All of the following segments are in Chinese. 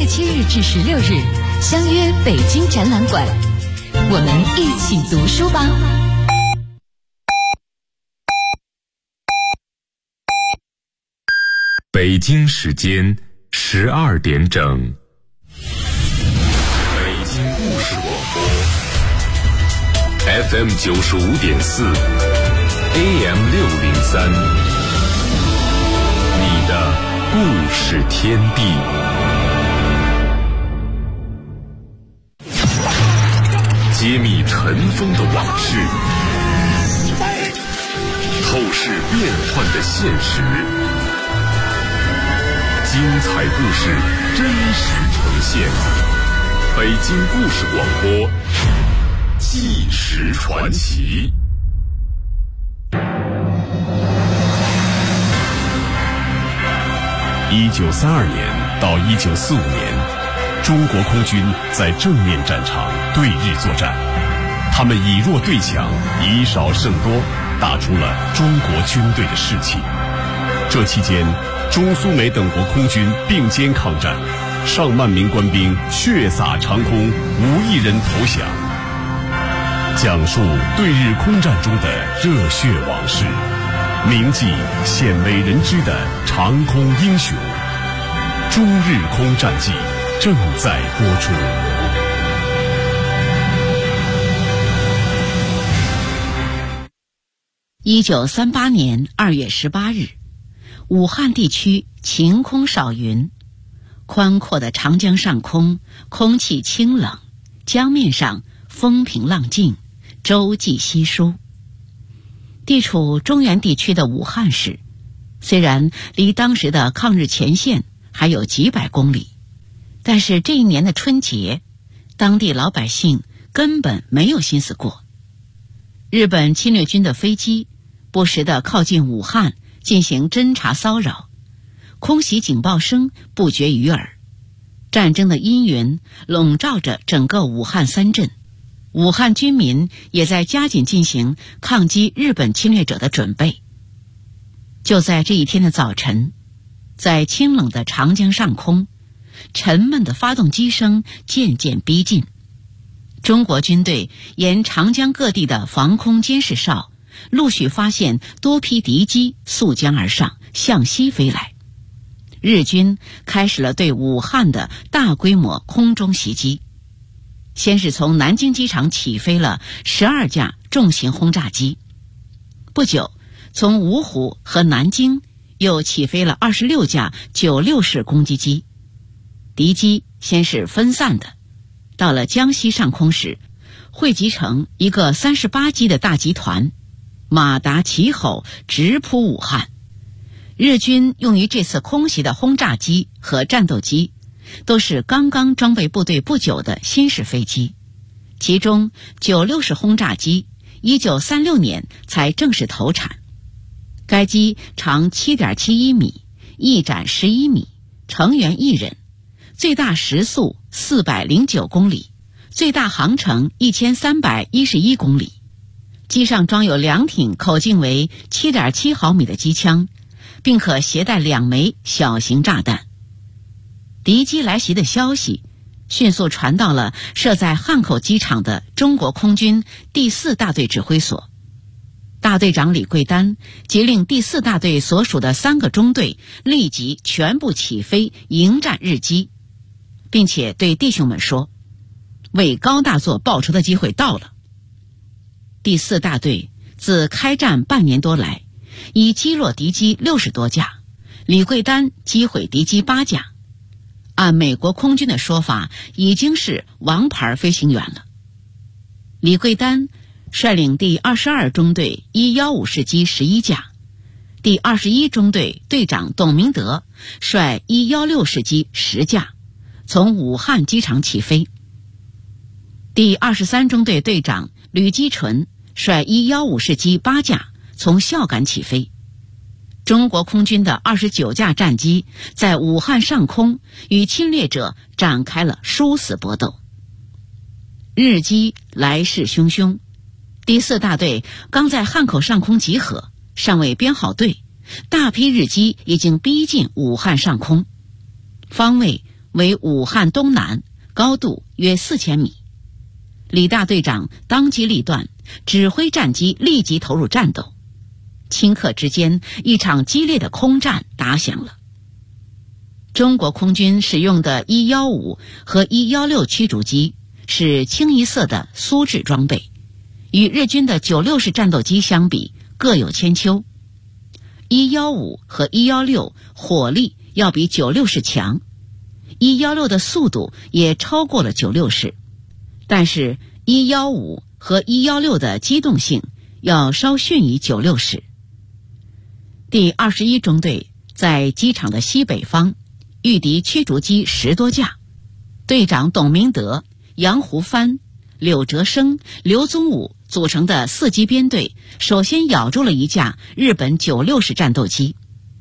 7日至16日，相约北京展览馆，我们一起读书吧。 北京时间12点整，北京故事广播 FM 95.4 AM 603，你的故事天地。揭秘尘封的往事，透视变幻的现实，精彩故事真实呈现。北京故事广播，纪实传奇。1932年到1945年，中国空军在正面战场对日作战，他们以弱对强，以少胜多，打出了中国军队的士气。这期间，中苏美等国空军并肩抗战，上万名官兵血洒长空，无一人投降。讲述对日空战中的热血往事，铭记鲜为人知的长空英雄。中日空战记正在播出。 1938年2月18日，武汉地区晴空少云，宽阔的长江上空空气清冷，江面上风平浪静，洲际稀疏。地处中原地区的武汉市，虽然离当时的抗日前线还有几百公里，但是这一年的春节，当地老百姓根本没有心思过。日本侵略军的飞机不时地靠近武汉进行侦察骚扰，空袭警报声不绝于耳，战争的阴云笼罩着整个武汉三镇。武汉军民也在加紧进行抗击日本侵略者的准备。就在这一天的早晨，在清冷的长江上空，沉闷的发动机声渐渐逼近。中国军队沿长江各地的防空监视哨，陆续发现多批敌机溯江而上，向西飞来。日军开始了对武汉的大规模空中袭击。先是从南京机场起飞了12架重型轰炸机，不久从芜湖和南京又起飞了26架96式攻击机。敌机先是分散的，到了江西上空时，汇集成一个38机的大集团，马达齐吼，直扑武汉。日军用于这次空袭的轰炸机和战斗机都是刚刚装备部队不久的新式飞机，其中96式轰炸机1936年才正式投产。该机长 7.71 米，翼展11米，成员1人，最大时速409公里，最大航程1311公里。机上装有2挺口径为 7.7 毫米的机枪，并可携带2枚小型炸弹。敌机来袭的消息迅速传到了设在汉口机场的中国空军第4大队指挥所。大队长李桂丹即令第4大队所属的3个中队立即全部起飞迎战日机，并且对弟兄们说，为高大作报仇的机会到了。第4大队自开战半年多来，已击落敌机60多架，李桂丹击毁敌机8架，按美国空军的说法，已经是王牌飞行员了。李桂丹率领第22中队115式机11架，第21中队队长董明德率116式机10架，从武汉机场起飞。第23中队队长吕基纯率115式机8架，从孝感起飞。中国空军的29架战机在武汉上空与侵略者展开了殊死搏斗。日机来势汹汹，第4大队刚在汉口上空集合，尚未编好队，大批日机已经逼近武汉上空。方位为武汉东南，高度约4000米。李大队长当机立断，指挥战机立即投入战斗。顷刻之间，一场激烈的空战打响了。中国空军使用的115和116驱逐机是清一色的苏制装备，与日军的96式战斗机相比各有千秋。115和116火力要比96式强，116的速度也超过了96式，但是115和116的机动性要稍逊于96式。第21中队在机场的西北方遇敌驱逐机10多架，队长董明德、杨胡帆、柳哲生、刘宗武组成的4机编队首先咬住了一架日本96式战斗机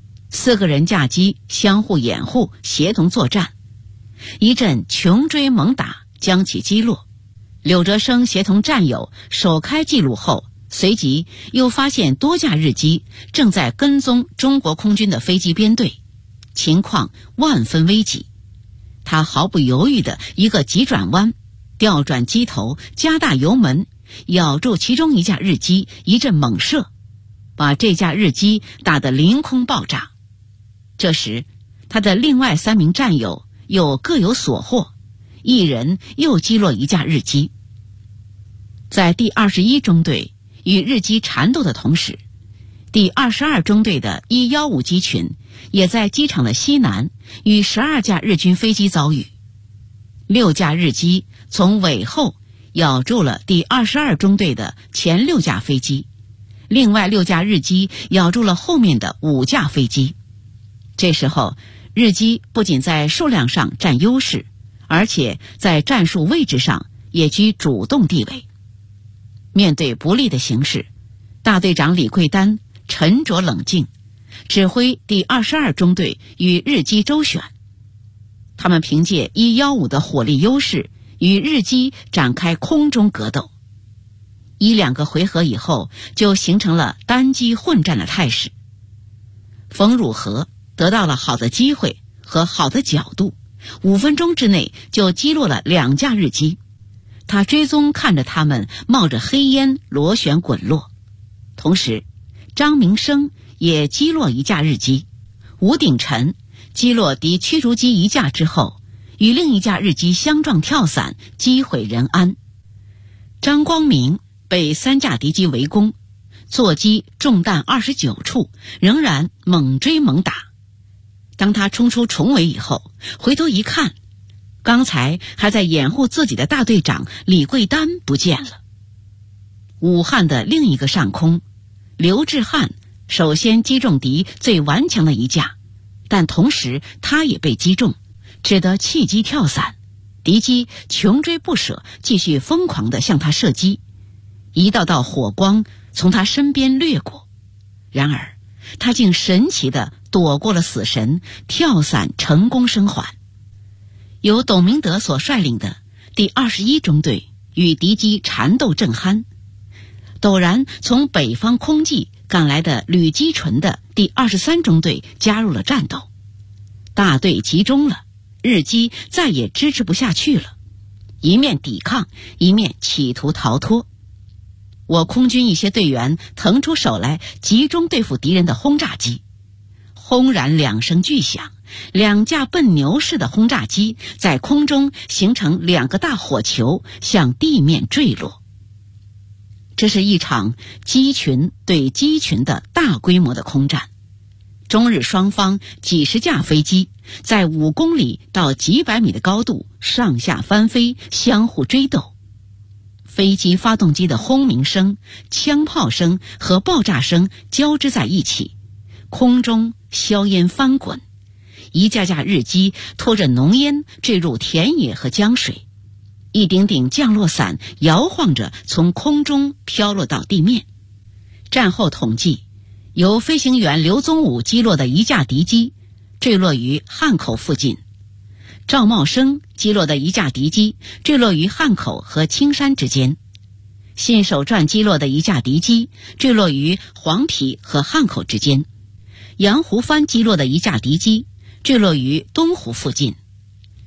，4个人架机相互掩护，协同作战，一阵穷追猛打将其击落。柳哲生协同战友首开记录后，随即又发现多架日机正在跟踪中国空军的飞机编队，情况万分危急。他毫不犹豫的一个急转弯，调转机头，加大油门，咬住其中一架日机，一阵猛射，把这架日机打得凌空爆炸。这时他的另外3名战友又各有所获，一人又击落一架日机。在第21中队与日机缠斗的同时，第22中队的115机群也在机场的西南与12架日军飞机遭遇。6架日机从尾后咬住了第22中队的前6架飞机，另外6架日机咬住了后面的5架飞机。这时候，日机不仅在数量上占优势，而且在战术位置上也居主动地位。面对不利的形势，大队长李桂丹沉着冷静，指挥第22中队与日机周旋。他们凭借115的火力优势，与日机展开空中格斗。1-2个回合以后，就形成了单机混战的态势。冯汝和得到了好的机会和好的角度，5分钟之内就击落了2架日机。他追踪看着他们冒着黑烟螺旋滚落。同时，张明生也击落1架日机，吴鼎臣击落敌驱逐机1架之后，与另一架日机相撞跳伞，击毁仁安。张光明被3架敌机围攻，座机中弹29处，仍然猛追猛打。当他冲出重围以后，回头一看，刚才还在掩护自己的大队长李桂丹不见了。武汉的另一个上空，刘志汉首先击中敌最顽强的1架，但同时他也被击中，只得弃机跳伞。敌机穷追不舍，继续疯狂地向他射击，一道道火光从他身边掠过。然而他竟神奇地躲过了死神，跳伞成功生还。由董明德所率领的第21中队与敌机缠斗正酣，陡然从北方空际赶来的吕基纯的第23中队加入了战斗。大队集中了，日机再也支持不下去了，一面抵抗，一面企图逃脱。我空军一些队员腾出手来，集中对付敌人的轰炸机。轰然2声巨响，2架笨牛式的轰炸机在空中形成2个大火球，向地面坠落。这是一场机群对机群的大规模的空战。中日双方几十架飞机在5公里到几百米的高度上下翻飞，相互追斗。飞机发动机的轰鸣声、枪炮声和爆炸声交织在一起，空中硝烟翻滚，一架架日机拖着浓烟坠入田野和江水，一顶顶降落伞摇晃着从空中飘落到地面。战后统计，由飞行员刘宗武击落的1架敌机坠落于汉口附近，赵茂生击落的1架敌机坠落于汉口和青山之间，信手传击落的1架敌机坠落于黄陂和汉口之间，杨胡帆击落的1架敌机坠落于东湖附近，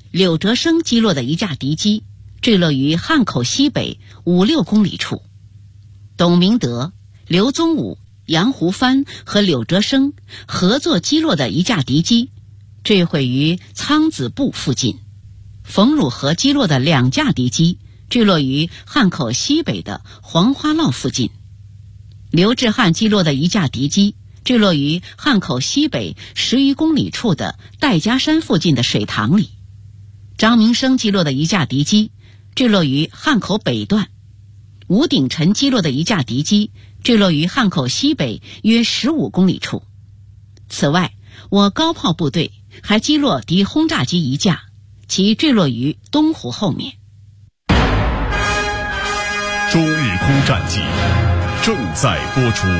柳哲生击落的一架敌机坠落于汉口西北5-6公里处。董明德、刘宗武、杨胡藩和柳哲生合作击落的一架敌机坠毁于苍子埠附近。冯汝和击落的2架敌机坠落于汉口西北的黄花烙附近。刘志汉击落的一架敌机坠落于汉口西北10余公里处的戴家山附近的水塘里。张明生击落的一架敌机坠落于汉口北段。吴鼎臣击落的一架敌机坠落于汉口西北约15公里处。此外，我高炮部队还击落敌轰炸机1架，其坠落于东湖后面。 中日空战记正在播出。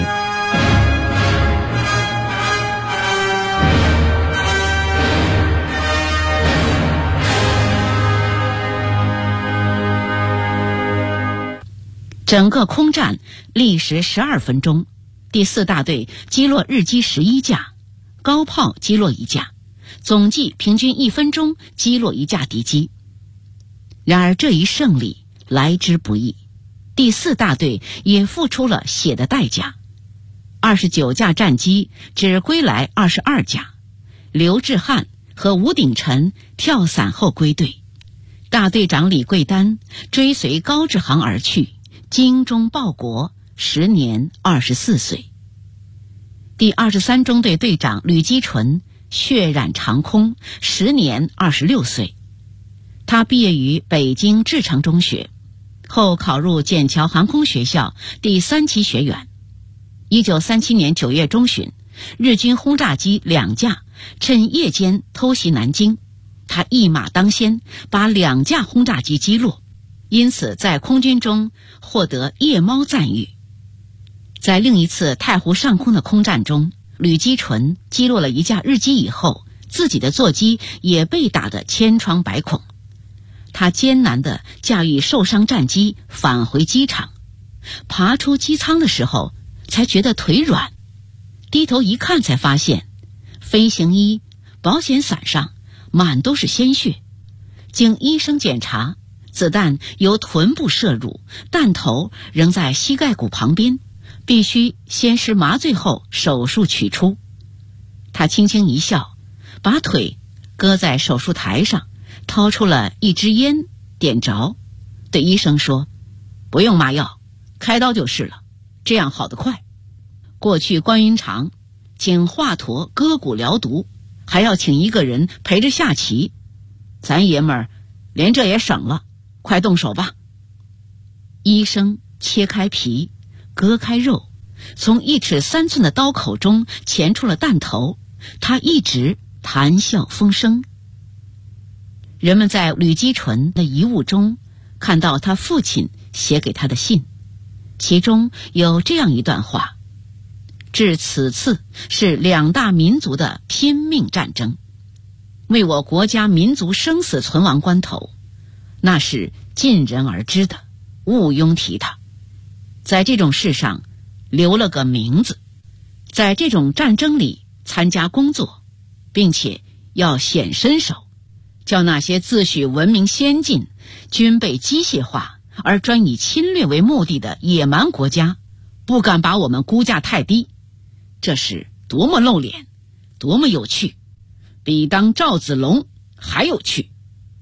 整个空战历时12分钟，第4大队击落日机11架，高炮击落1架，总计平均1分钟击落1架敌机。然而这一胜利来之不易，第4大队也付出了血的代价。29架战机只归来22架，刘志汉和吴鼎臣跳伞后归队，大队长李桂丹追随高志航而去，精忠报国，时年24岁。第23中队队长吕基纯血染长空，时年26岁。他毕业于北京志诚中学，后考入笕桥航空学校第3期学员。1937年9月中旬，日军轰炸机2架趁夜间偷袭南京，他一马当先，把2架轰炸机击落，因此在空军中获得夜猫赞誉。在另一次太湖上空的空战中，吕基纯击落了1架日机以后，自己的座机也被打得千疮百孔。他艰难地驾驭受伤战机返回机场，爬出机舱的时候才觉得腿软，低头一看才发现飞行衣、保险伞上满都是鲜血。经医生检查，子弹由臀部射入，弹头仍在膝盖骨旁边，必须先施麻醉后手术取出。他轻轻一笑，把腿搁在手术台上，掏出了一支烟，点着，对医生说：“不用麻药，开刀就是了，这样好得快。过去关云长请华佗割骨疗毒，还要请一个人陪着下棋，咱爷们儿连这也省了，快动手吧。”医生切开皮，割开肉，从1尺3寸的刀口中钳出了弹头，他一直谈笑风生。人们在吕基纯的遗物中看到他父亲写给他的信，其中有这样一段话：至此次是2大民族的拼命战争，为我国家民族生死存亡关头，那是尽人而知的，毋庸提他。在这种事上留了个名字，在这种战争里参加工作，并且要显身手，叫那些自诩文明先进、军备机械化而专以侵略为目的的野蛮国家不敢把我们估价太低。这是多么露脸，多么有趣，比当赵子龙还有趣。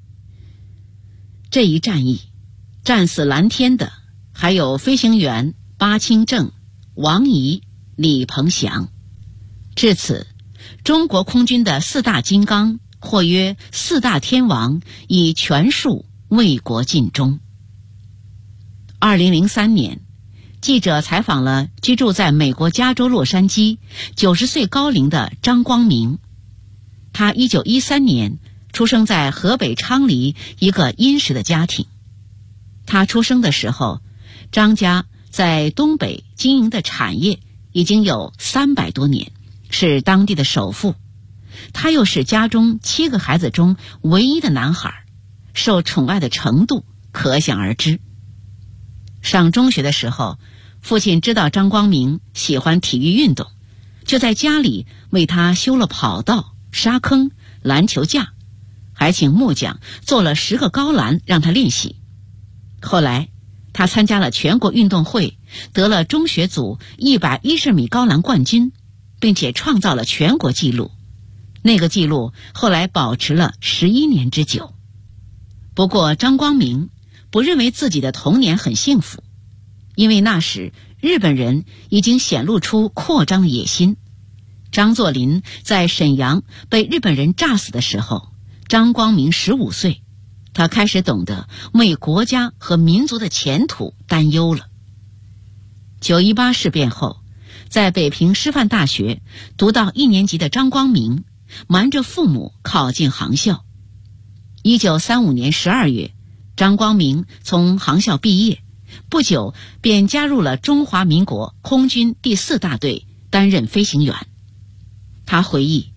这一战役战死蓝天的还有飞行员巴清正、王仪、李鹏翔。至此，中国空军的4大金刚，或曰4大天王，已全数为国尽忠。2003年，记者采访了居住在美国加州洛杉矶90岁高龄的张光明。他1913年出生在河北昌黎一个殷实的家庭。他出生的时候，张家在东北经营的产业已经有300多年，是当地的首富。他又是家中7个孩子中唯一的男孩，受宠爱的程度可想而知。上中学的时候，父亲知道张光明喜欢体育运动，就在家里为他修了跑道、沙坑、篮球架， 还请木匠做了10个高栏让他练习。后来他参加了全国运动会，得了中学组110米高栏冠军，并且创造了全国纪录。那个纪录后来保持了11年之久。不过张光明不认为自己的童年很幸福，因为那时日本人已经显露出扩张的野心。张作霖在沈阳被日本人炸死的时候，张光明15岁，他开始懂得为国家和民族的前途担忧了。9·18事变后，在北平师范大学读到1年级的张光明瞒着父母考进航校。1935年12月，张光明从航校毕业，不久便加入了中华民国空军第4大队，担任飞行员。他回忆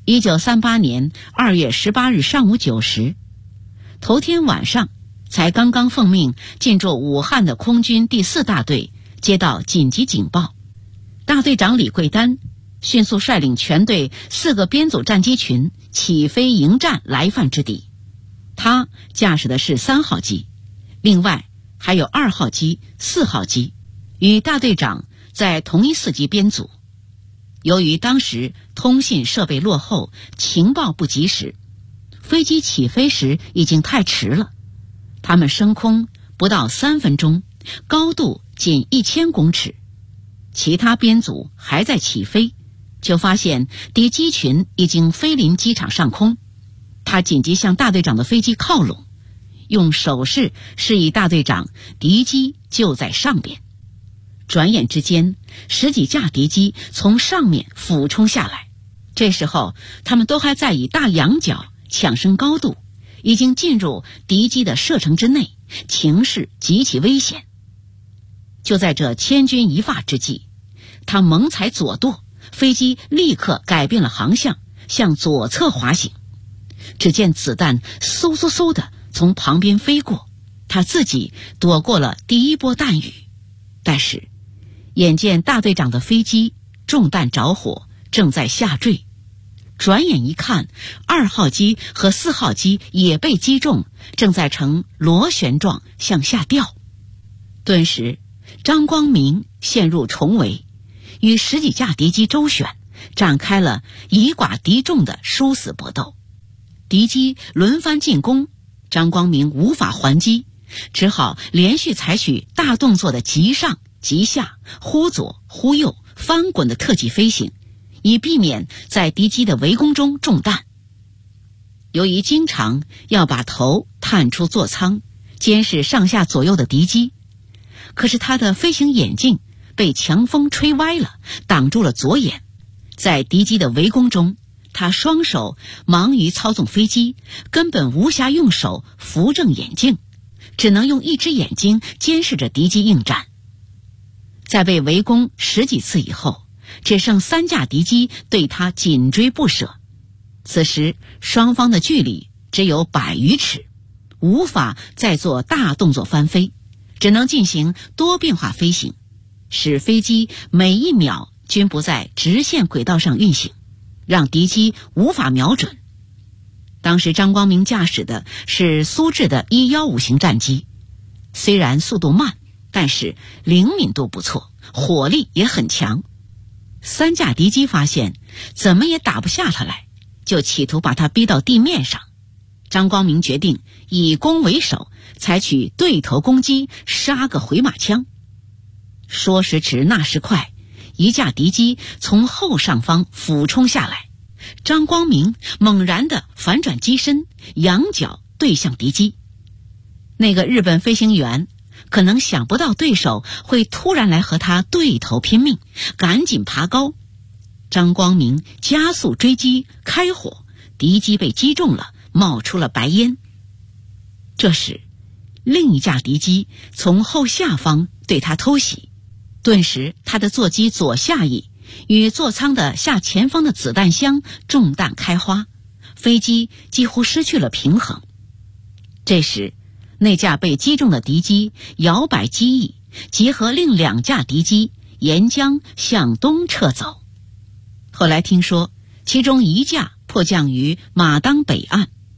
，1938年2月18日上午9时，头天晚上才刚刚奉命进驻武汉的空军第4大队接到紧急警报，大队长李桂丹迅速率领全队4个编组战机群起飞迎战来犯之敌。他驾驶的是3号机，另外还有2号机、4号机，与大队长在同一4机编组。由于当时通信设备落后，情报不及时，飞机起飞时已经太迟了。他们升空不到3分钟，高度仅1000公尺，其他编组还在起飞，就发现敌机群已经飞临机场上空。他紧急向大队长的飞机靠拢，用手势示意大队长敌机就在上边。转眼之间，10几架敌机从上面俯冲下来，这时候他们都还在以大仰角抢升高度，已经进入敌机的射程之内，情势极其危险。就在这千钧一发之际，他猛踩左舵，飞机立刻改变了航向，向左侧滑行。只见子弹嗖嗖嗖的从旁边飞过，他自己躲过了第一波弹雨。但是眼见大队长的飞机中弹着火，正在下坠，转眼一看，2号机和4号机也被击中，正在呈螺旋状向下掉。顿时张光明陷入重围，与10几架敌机周旋，展开了以寡敌众的殊死搏斗。敌机轮番进攻，张光明无法还击，只好连续采取大动作的急上急下、忽左忽右、翻滚的特技飞行，以避免在敌机的围攻中中弹。由于经常要把头探出座舱，监视上下左右的敌机，可是他的飞行眼镜被强风吹歪了，挡住了左眼。在敌机的围攻中，他双手忙于操纵飞机，根本无暇用手扶正眼镜，只能用一只眼睛监视着敌机应战。在被围攻10几次以后，只剩3架敌机对他紧追不舍。此时双方的距离只有100余尺，无法再做大动作翻飞，只能进行多变化飞行，使飞机每1秒均不在直线轨道上运行，让敌机无法瞄准。当时张光明驾驶的是苏制的115型战机，虽然速度慢，但是灵敏度不错，火力也很强。3架敌机发现怎么也打不下他来，就企图把他逼到地面上。张光明决定以攻为守，采取对头攻击，杀个回马枪。说时迟那时快，一架敌机从后上方俯冲下来，张光明猛然地反转机身，仰角对向敌机。那个日本飞行员可能想不到对手会突然来和他对头拼命，赶紧爬高。张光明加速追击，开火，敌机被击中了，冒出了白烟。这时另一架敌机从后下方对他偷袭，顿时他的座机左下翼与座舱的下前方的子弹箱中弹开花，飞机几乎失去了平衡。这时那架被击中的敌机摇摆机翼，结合另2架敌机沿江向东撤走。后来听说其中1架迫降于马当北岸。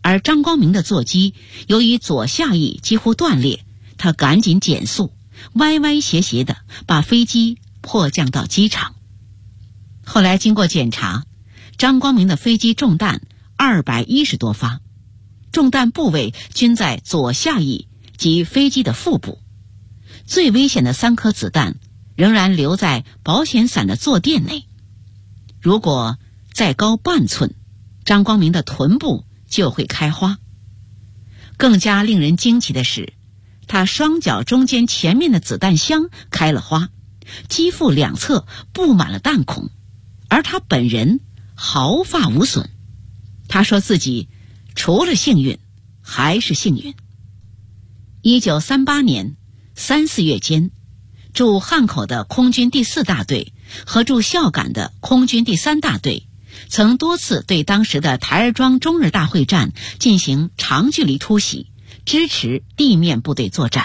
而张光明的座机由于左下翼几乎断裂，他赶紧减速，歪歪斜斜地把飞机迫降到机场。后来经过检查，张光明的飞机中弹210多发，中弹部位均在左下翼及飞机的腹部。最危险的3颗子弹仍然留在保险伞的坐垫内。如果再高半寸，张光明的臀部就会开花。更加令人惊奇的是，他双脚中间前面的子弹箱开了花，肌腹两侧布满了弹孔，而他本人毫发无损。他说自己除了幸运还是幸运。1938年3、4月间，驻汉口的空军第4大队和驻孝感的空军第3大队曾多次对当时的台儿庄中日大会战进行长距离突袭，支持地面部队作战。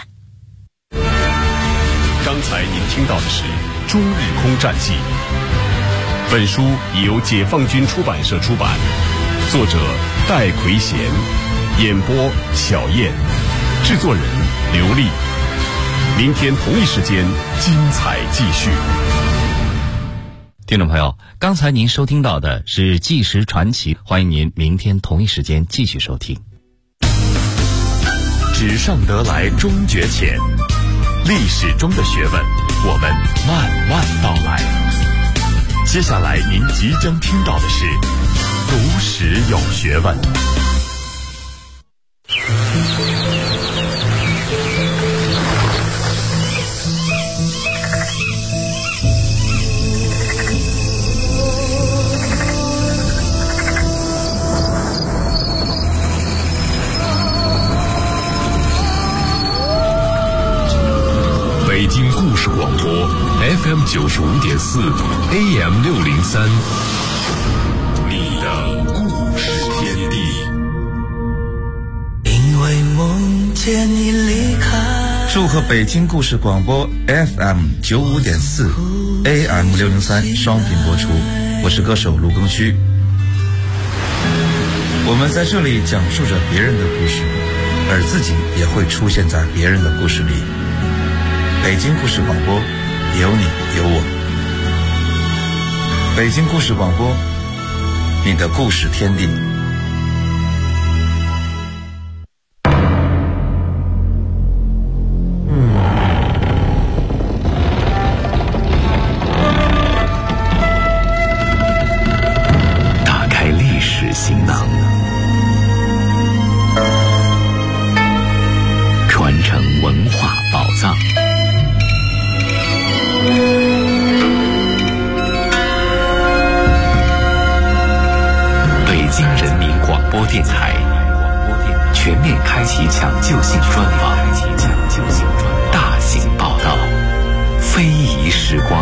刚才您听到的是《中日空战记》，本书已由解放军出版社出版，作者戴奎贤，演播小燕，制作人刘丽。明天同一时间精彩继续。 听众朋友，刚才您收听到的是纪实传奇，欢迎您明天同一时间继续收听。 纸上得来终觉浅，历史中的学问我们慢慢道来。接下来您即将听到的是读史有学问。北京故事广播 FM 95.4 AM 603，你的故事天地。 因为梦见你离开。 祝贺北京故事广播 FM 95.4 AM 603双频播出，我是歌手卢庚戌。我们在这里讲述着别人的故事，而自己也会出现在别人的故事里。北京故事广播，有你有我。北京故事广播，你的故事天地。 打开历史行囊，传承文化宝藏。北京人民广播电台全面开启抢救性专访，大型报道，非遗时光。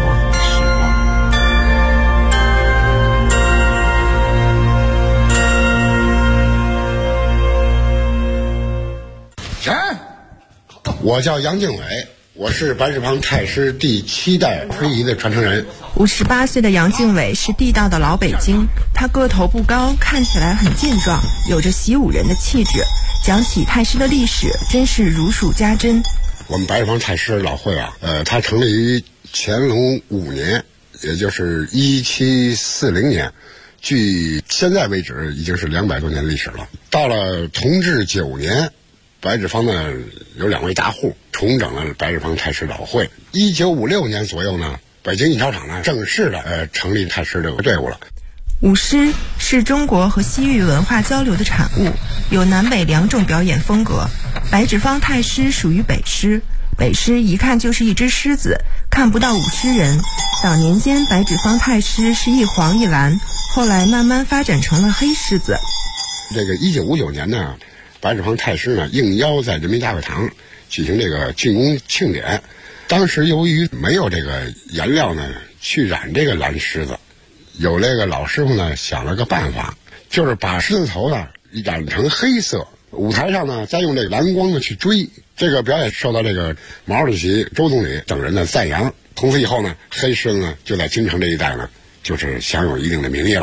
我叫杨敬伟，我是白纸坊太师第7代非遗的传承人。 58岁的杨敬伟是地道的老北京，他个头不高，看起来很健壮，有着习武人的气质。讲起太师的历史，真是如数家珍。 我们白纸坊太师老会啊，它成立于乾隆5年，也就是1740年，距现在为止已经是200多年历史了。到了同治9年。白纸坊呢有2位大户重整了白纸坊太师老会。1956年左右呢，北京印钞厂呢正式的成立太师这个队伍了。 舞狮是中国和西域文化交流的产物，有南北2种表演风格。白纸坊太师属于北狮，北狮一看就是一只狮子，看不到舞狮人。早年间白纸坊太师是一黄一蓝，后来慢慢发展成了黑狮子。 这个1959年呢，白纸坊太师呢应邀在人民大会堂举行这个竣工庆典。当时由于没有这个颜料呢去染这个蓝狮子，有这个老师傅呢想了个办法，就是把狮子头呢染成黑色，舞台上呢再用这个蓝光呢去追。这个表演受到这个毛主席、周总理等人的赞扬。从此以后呢，黑狮子呢就在京城这一带呢就是享有一定的名义了。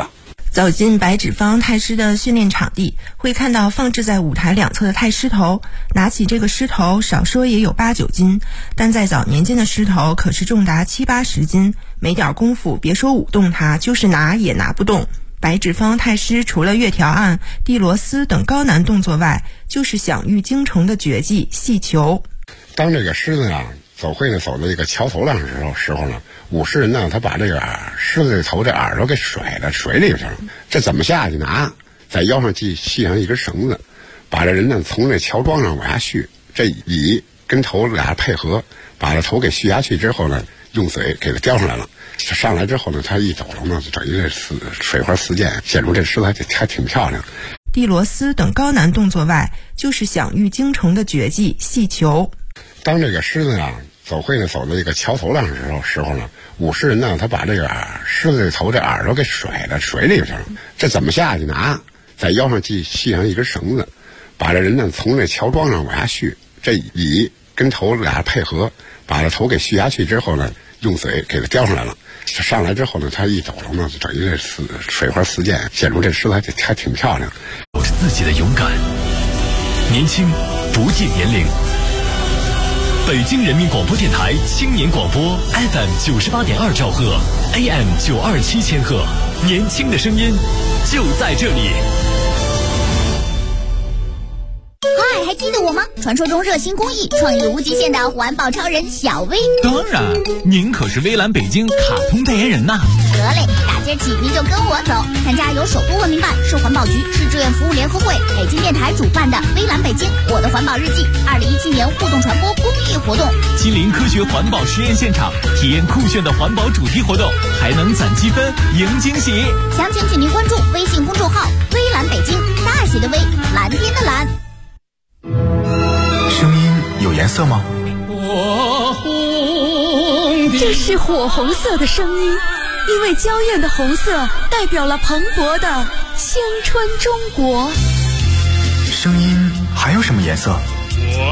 走进白纸坊太师的训练场地，会看到放置在舞台两侧的太师头。拿起这个狮头，少说也有8、9斤，但在早年间的狮头可是重达7、80斤，没点功夫，别说舞动它，就是拿也拿不动。白纸坊太师除了月条案、地螺丝等高难动作外，就是享誉京城的绝技戏球。 当这个狮子啊走会呢走到这个桥头上的时候呢，武士人呢他把这个狮子这头这耳朵给甩到水里去了，这怎么下去呢？在腰上系上一根绳子，把这人呢从这桥桩上往下续，这尾跟头俩配合，把这头给续下去之后呢，用嘴给它叼上来了。上来之后呢，他一抖了呢，就等于这水花四溅，显出这狮子还挺漂亮。 地螺丝等高难动作外，就是享誉京城的绝技戏球。 当这个狮子啊走会呢走到这个桥头上的时候呢，武士人呢他把这个狮子这头这耳朵给甩到水里去了，这怎么下去呢？在腰上系上一根绳子，把这人呢从这桥桩上往下续，这尾跟头俩配合，把这头给续下去之后呢，用嘴给它叼上来了。上来之后呢，他一抖了呢，就等于这水花四溅，显出这狮子还挺漂亮。 有着自己的勇敢，年轻不计年龄。北京人民广播电台青年广播 FM 98.2兆赫 AM 927千赫，年轻的声音就在这里。 嗨，还记得我吗？传说中热心公益、创意无极限的环保超人小薇。 当然，您可是微蓝北京卡通代言人呐。 得嘞，打今儿起您就跟我走，参加由首都文明办、市环保局、市志愿服务联合会、北京电台主办的微蓝北京我的环保日记2017年互动传播公益活动， 亲临科学环保实验现场，体验酷炫的环保主题活动，还能攒积分赢惊喜。 详情请您关注微信公众号微蓝北京，大写的微，蓝天的蓝。 声音有颜色吗？ 这是火红色的声音，因为娇艳的红色代表了蓬勃的青春中国。 声音还有什么颜色？